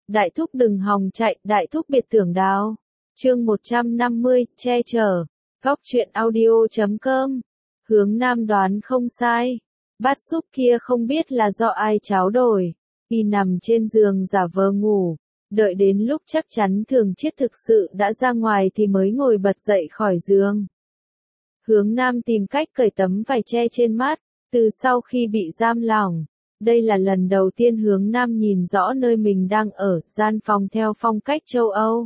Đại thúc đừng hòng chạy, đại thúc biệt tưởng đào. Chương 150, che chở. Góc truyện audio.com. Hướng Nam đoán không sai. Bát súp kia không biết là do ai cháo đổi. Y nằm trên giường giả vờ ngủ. Đợi đến lúc chắc chắn Thường Chiết thực sự đã ra ngoài thì mới ngồi bật dậy khỏi giường. Hướng Nam tìm cách cởi tấm vải che trên mắt. Từ sau khi bị giam lỏng, đây là lần đầu tiên Hướng Nam nhìn rõ nơi mình đang ở, gian phòng theo phong cách châu Âu.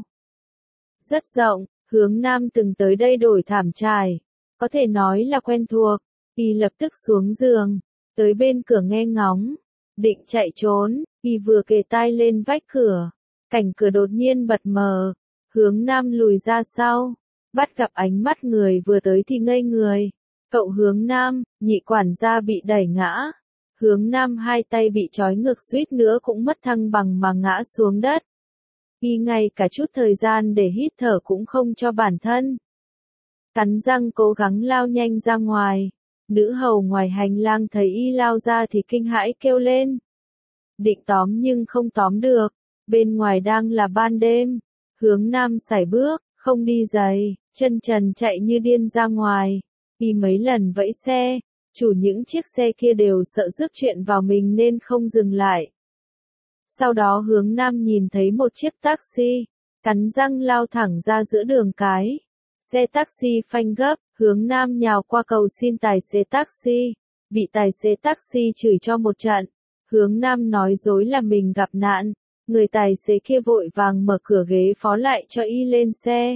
Rất rộng, Hướng Nam từng tới đây đổi thảm trải, có thể nói là quen thuộc. Y lập tức xuống giường, tới bên cửa nghe ngóng, định chạy trốn, Y vừa kề tai lên vách cửa, cảnh cửa đột nhiên bật mờ, Hướng Nam lùi ra sau, bắt gặp ánh mắt người vừa tới thì ngây người. Cậu Hướng Nam, nhị quản gia bị đẩy ngã. Hướng Nam hai tay bị trói ngược suýt nữa cũng mất thăng bằng mà ngã xuống đất. Y ngay cả chút thời gian để hít thở cũng không cho bản thân. Cắn răng cố gắng lao nhanh ra ngoài. Nữ hầu ngoài hành lang thấy Y lao ra thì kinh hãi kêu lên. Định tóm nhưng không tóm được. Bên ngoài đang là ban đêm. Hướng Nam sải bước, không đi giày, chân trần chạy như điên ra ngoài. Y mấy lần vẫy xe, chủ những chiếc xe kia đều sợ rước chuyện vào mình nên không dừng lại. Sau đó Hướng Nam nhìn thấy một chiếc taxi, cắn răng lao thẳng ra giữa đường cái. Xe taxi phanh gấp, Hướng Nam nhào qua cầu xin tài xế taxi, bị tài xế taxi chửi cho một trận. Hướng Nam nói dối là mình gặp nạn, người tài xế kia vội vàng mở cửa ghế phó lại cho Y lên xe.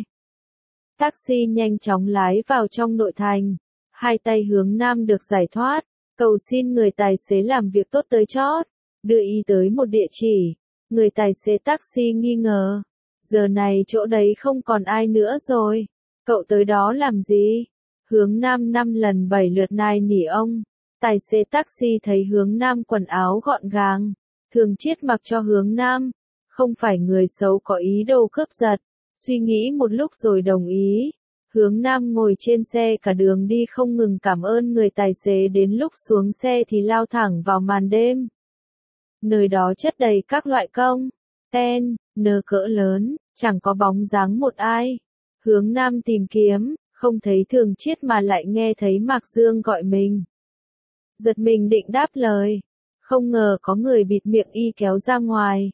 Taxi nhanh chóng lái vào trong nội thành. Hai tay Hướng Nam được giải thoát, cầu xin người tài xế làm việc tốt tới chót, đưa Y tới một địa chỉ. Người tài xế taxi nghi ngờ, giờ này chỗ đấy không còn ai nữa rồi, cậu tới đó làm gì? Hướng Nam 5 lần 7 lượt nài nỉ ông. Tài xế taxi thấy Hướng Nam quần áo gọn gàng, Thường Chiết mặc cho Hướng Nam, không phải người xấu có ý đồ cướp giật, suy nghĩ một lúc rồi đồng ý. Hướng Nam ngồi trên xe cả đường đi không ngừng cảm ơn người tài xế, đến lúc xuống xe thì lao thẳng vào màn đêm. Nơi đó chất đầy các loại công, ten, nơ cỡ lớn, chẳng có bóng dáng một ai. Hướng Nam tìm kiếm, không thấy Thường Chiết mà lại nghe thấy Mạc Dương gọi mình. Giật mình định đáp lời, không ngờ có người bịt miệng Y kéo ra ngoài.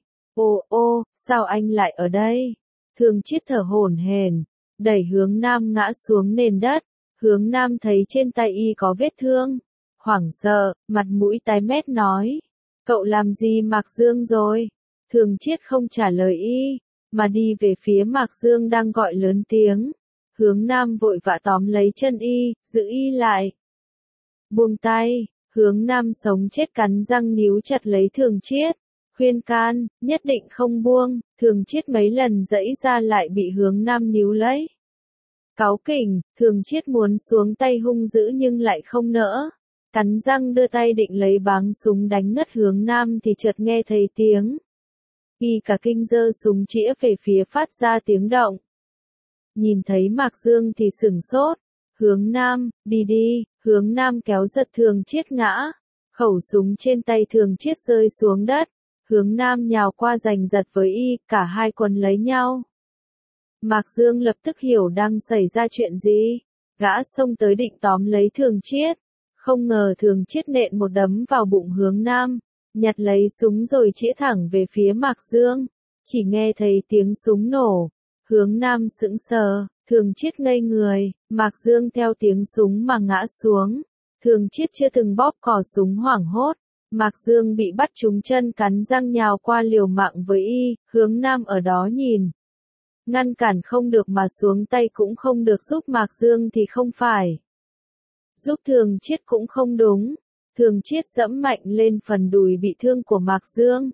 Ô, sao anh lại ở đây? Thường Chiết thở hổn hển, đẩy Hướng Nam ngã xuống nền đất. Hướng Nam thấy trên tay Y có vết thương, hoảng sợ, mặt mũi tái mét nói, cậu làm gì Mạc Dương rồi? Thường Chiết không trả lời Y, mà đi về phía Mạc Dương đang gọi lớn tiếng. Hướng Nam vội vã tóm lấy chân Y, giữ Y lại. Buông tay, Hướng Nam sống chết cắn răng níu chặt lấy Thường Chiết, khuyên can, nhất định không buông. Thường Chiết mấy lần giãy ra lại bị Hướng Nam níu lấy. Cáu kỉnh, Thường Chiết muốn xuống tay hung dữ nhưng lại không nỡ. Cắn răng đưa tay định lấy báng súng đánh ngất Hướng Nam thì chợt nghe thấy tiếng. Y cả kinh giơ súng chĩa về phía phát ra tiếng động. Nhìn thấy Mạc Dương thì sửng sốt. Hướng Nam, đi, Hướng Nam kéo giật Thường Chiết ngã. Khẩu súng trên tay Thường Chiết rơi xuống đất. Hướng Nam nhào qua giành giật với Y, cả hai quần lấy nhau. Mạc Dương lập tức hiểu đang xảy ra chuyện gì. Gã xông tới định tóm lấy Thường Chiết. Không ngờ Thường Chiết nện một đấm vào bụng Hướng Nam, nhặt lấy súng rồi chĩa thẳng về phía Mạc Dương. Chỉ nghe thấy tiếng súng nổ. Hướng Nam sững sờ, Thường Chiết ngây người, Mạc Dương theo tiếng súng mà ngã xuống. Thường Chiết chưa từng bóp cò súng hoảng hốt. Mạc Dương bị bắt trúng chân cắn răng nhào qua liều mạng với Y, Hướng Nam ở đó nhìn. Ngăn cản không được mà xuống tay cũng không được, giúp Mạc Dương thì không phải. Giúp Thường Chiết cũng không đúng. Thường Chiết giẫm mạnh lên phần đùi bị thương của Mạc Dương.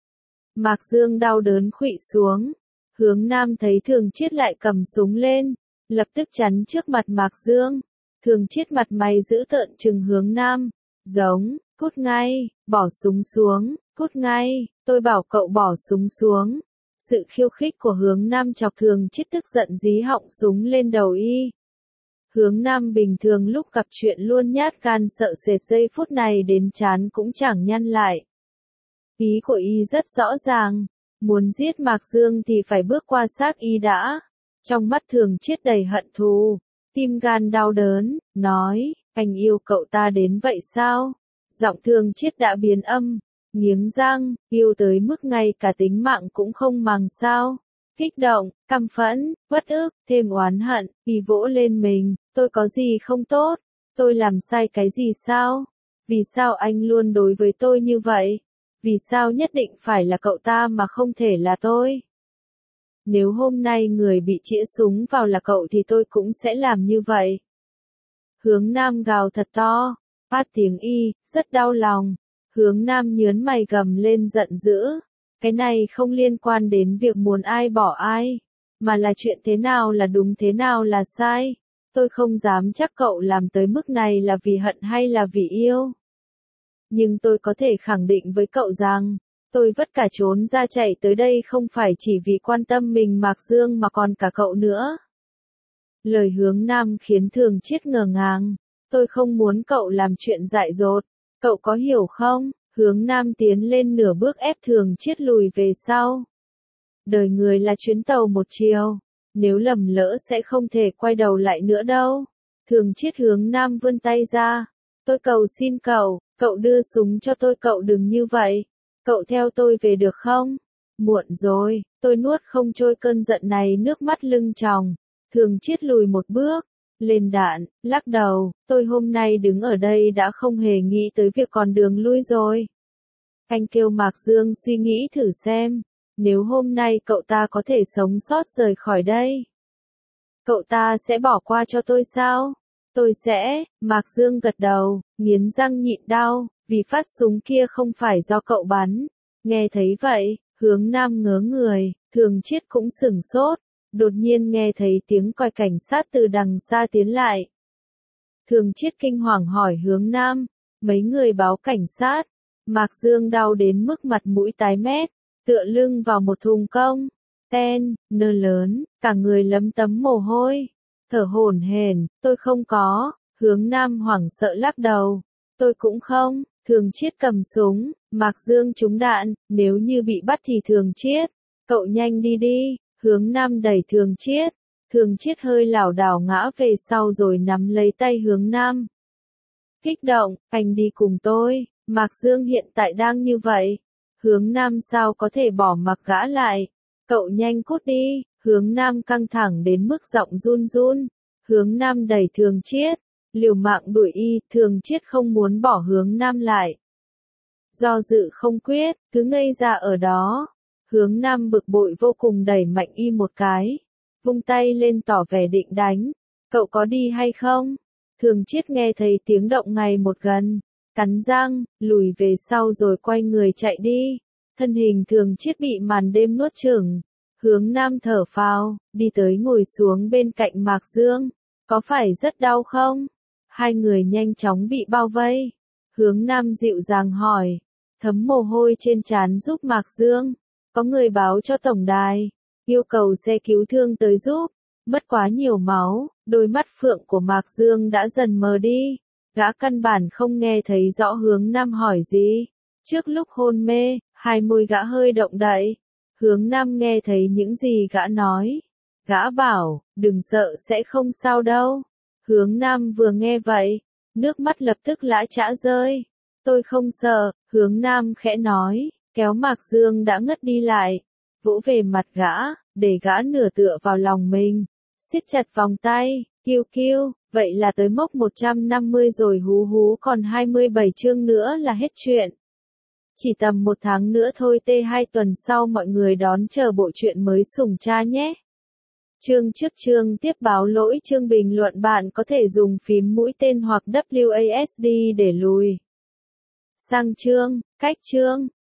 Mạc Dương đau đớn khuỵu xuống. Hướng Nam thấy Thường Chiết lại cầm súng lên, lập tức chắn trước mặt Mạc Dương. Thường Chiết mặt mày dữ tợn trừng Hướng Nam, giống, cút ngay, bỏ súng xuống, cút ngay, tôi bảo cậu bỏ súng xuống. Sự khiêu khích của Hướng Nam chọc Thường Chiết tức giận dí họng súng lên đầu Y. Hướng Nam bình thường lúc gặp chuyện luôn nhát gan sợ sệt, giây phút này đến trán cũng chẳng nhăn lại. Ý của Y rất rõ ràng, Muốn giết Mạc Dương thì phải bước qua xác y đã. Trong mắt Thường Chiết đầy hận thù, tim gan đau đớn, nói, anh yêu cậu ta đến vậy sao? Giọng Thường Chiết đã biến âm, nghiến răng, yêu tới mức ngay cả tính mạng cũng không màng sao? Kích động, căm phẫn, uất ức, thêm oán hận, y vỗ lên mình, tôi có gì không tốt? Tôi làm sai cái gì sao? Vì sao anh luôn đối với tôi như vậy? Vì sao nhất định phải là cậu ta mà không thể là tôi? Nếu hôm nay người bị chĩa súng vào là cậu thì tôi cũng sẽ làm như vậy. Hướng Nam gào thật to, phát tiếng y, rất đau lòng. Hướng Nam nhớn mày gầm lên giận dữ. Cái này không liên quan đến việc muốn ai bỏ ai, mà là chuyện thế nào là đúng thế nào là sai. Tôi không dám chắc cậu làm tới mức này là vì hận hay là vì yêu. Nhưng tôi có thể khẳng định với cậu rằng, tôi vất cả trốn ra chạy tới đây không phải chỉ vì quan tâm mình Mạc Dương mà còn cả cậu nữa. Lời Hướng Nam khiến Thường Chiết ngờ ngàng. Tôi không muốn cậu làm chuyện dại dột. Cậu có hiểu không? Hướng Nam tiến lên nửa bước ép Thường Chiết lùi về sau. Đời người là chuyến tàu một chiều. Nếu lầm lỡ sẽ không thể quay đầu lại nữa đâu. Thường Chiết Hướng Nam vươn tay ra. Tôi cầu xin cậu đưa súng cho tôi, cậu đừng như vậy. Cậu theo tôi về được không? Muộn rồi, tôi nuốt không trôi cơn giận này, nước mắt lưng tròng. Thường Chiết lùi một bước, lên đạn, lắc đầu, tôi hôm nay đứng ở đây đã không hề nghĩ tới việc còn đường lui rồi. Anh kêu Mạc Dương suy nghĩ thử xem, nếu hôm nay cậu ta có thể sống sót rời khỏi đây, cậu ta sẽ bỏ qua cho tôi sao? Tôi sẽ, Mạc Dương gật đầu, nghiến răng nhịn đau, vì phát súng kia không phải do cậu bắn. Nghe thấy vậy, Hướng Nam ngớ người, Thường Chiết cũng sửng sốt, đột nhiên nghe thấy tiếng còi cảnh sát từ đằng xa tiến lại. Thường Chiết kinh hoàng hỏi Hướng Nam, mấy người báo cảnh sát. Mạc Dương đau đến mức mặt mũi tái mét, tựa lưng vào một thùng công, ten, nơ lớn, cả người lấm tấm mồ hôi, thở hổn hển, tôi không có. Hướng Nam hoảng sợ lắc đầu, tôi cũng không. Thường Chiết cầm súng, Mạc Dương trúng đạn, nếu như bị bắt thì Thường Chiết, cậu nhanh đi đi. Hướng Nam đẩy Thường Chiết, Thường Chiết hơi lảo đảo ngã về sau rồi nắm lấy tay Hướng Nam. Kích động, anh đi cùng tôi, Mạc Dương hiện tại đang như vậy. Hướng Nam sao có thể bỏ mặc gã lại, cậu nhanh cút đi. Hướng Nam căng thẳng đến mức giọng run run. Hướng Nam đẩy Thường Chiết, liều mạng đuổi y, Thường Chiết không muốn bỏ Hướng Nam lại. Do dự không quyết, cứ ngây ra ở đó. Hướng Nam bực bội vô cùng đẩy mạnh y một cái, vung tay lên tỏ vẻ định đánh. Cậu có đi hay không? Thường Chiết nghe thấy tiếng động ngày một gần, cắn răng, lùi về sau rồi quay người chạy đi. Thân hình Thường Chiết bị màn đêm nuốt chửng. Hướng Nam thở phào, đi tới ngồi xuống bên cạnh Mạc Dương. Có phải rất đau không? Hai người nhanh chóng bị bao vây. Hướng Nam dịu dàng hỏi, thấm mồ hôi trên trán giúp Mạc Dương. Có người báo cho tổng đài, yêu cầu xe cứu thương tới giúp. Mất quá nhiều máu, đôi mắt phượng của Mạc Dương đã dần mờ đi. Gã căn bản không nghe thấy rõ Hướng Nam hỏi gì. Trước lúc hôn mê, hai môi gã hơi động đậy. Hướng Nam nghe thấy những gì gã nói. Gã bảo, đừng sợ, sẽ không sao đâu. Hướng Nam vừa nghe vậy, nước mắt lập tức lã chã rơi. Tôi không sợ, Hướng Nam khẽ nói, kéo Mạc Dương đã ngất đi lại, vỗ về mặt gã, để gã nửa tựa vào lòng mình, siết chặt vòng tay. Kiêu kiêu, vậy là tới mốc 150 rồi hú hú, còn 27 chương nữa là hết chuyện. Chỉ tầm 1 tháng nữa thôi, T2 tuần sau mọi người đón chờ bộ truyện mới Sủng Cha nhé. Chương trước chương tiếp báo lỗi chương bình luận, bạn có thể dùng phím mũi tên hoặc WASD để lùi sang chương, cách chương.